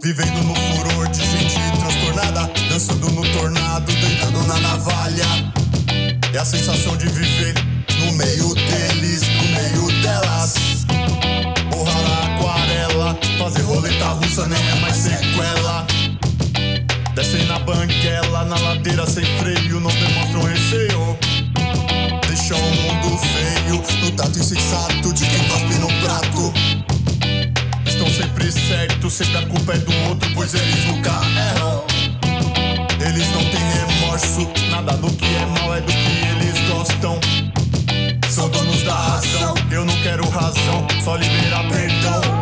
Vivendo no furor de gente transtornada, dançando no tornado, deitando na navalha. É a sensação de viver no meio deles, no meio delas. Borrar a aquarela, fazer roleta russa nem é mais sequela. Descem na banguela, na ladeira sem freio, não demonstram receio. Deixam o mundo feio, no tato insensato de quem cospe no prato. Estão sempre certos, sempre a culpa é do outro, pois eles nunca erram. Eles não têm remorso, nada do que é mal é do que eles gostam. São donos da razão, eu não quero razão, só liberar perdão.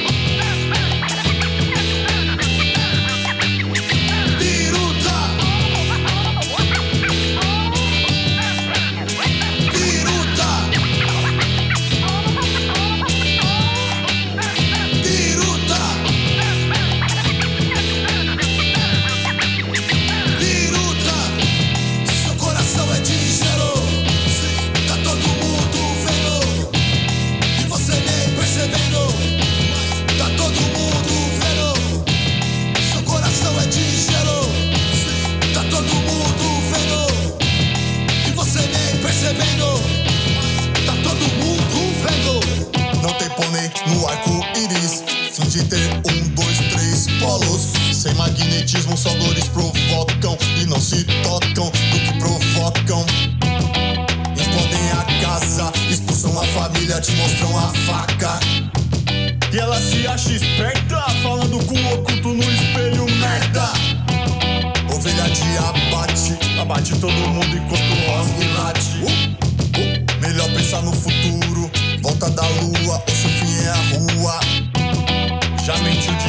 No arco-íris, fim de ter 1, 2, 3 polos. Sem magnetismo, só dores provocam e não se tocam do que provocam. Explodem a casa, expulsam a família, te mostram a faca. E ela se acha esperta, falando com o oculto no espelho, merda. Ovelha de abate, abate todo mundo enquanto o rosne late. Melhor pensar no futuro, volta da lua, o seu fim é a rua. Já mentiu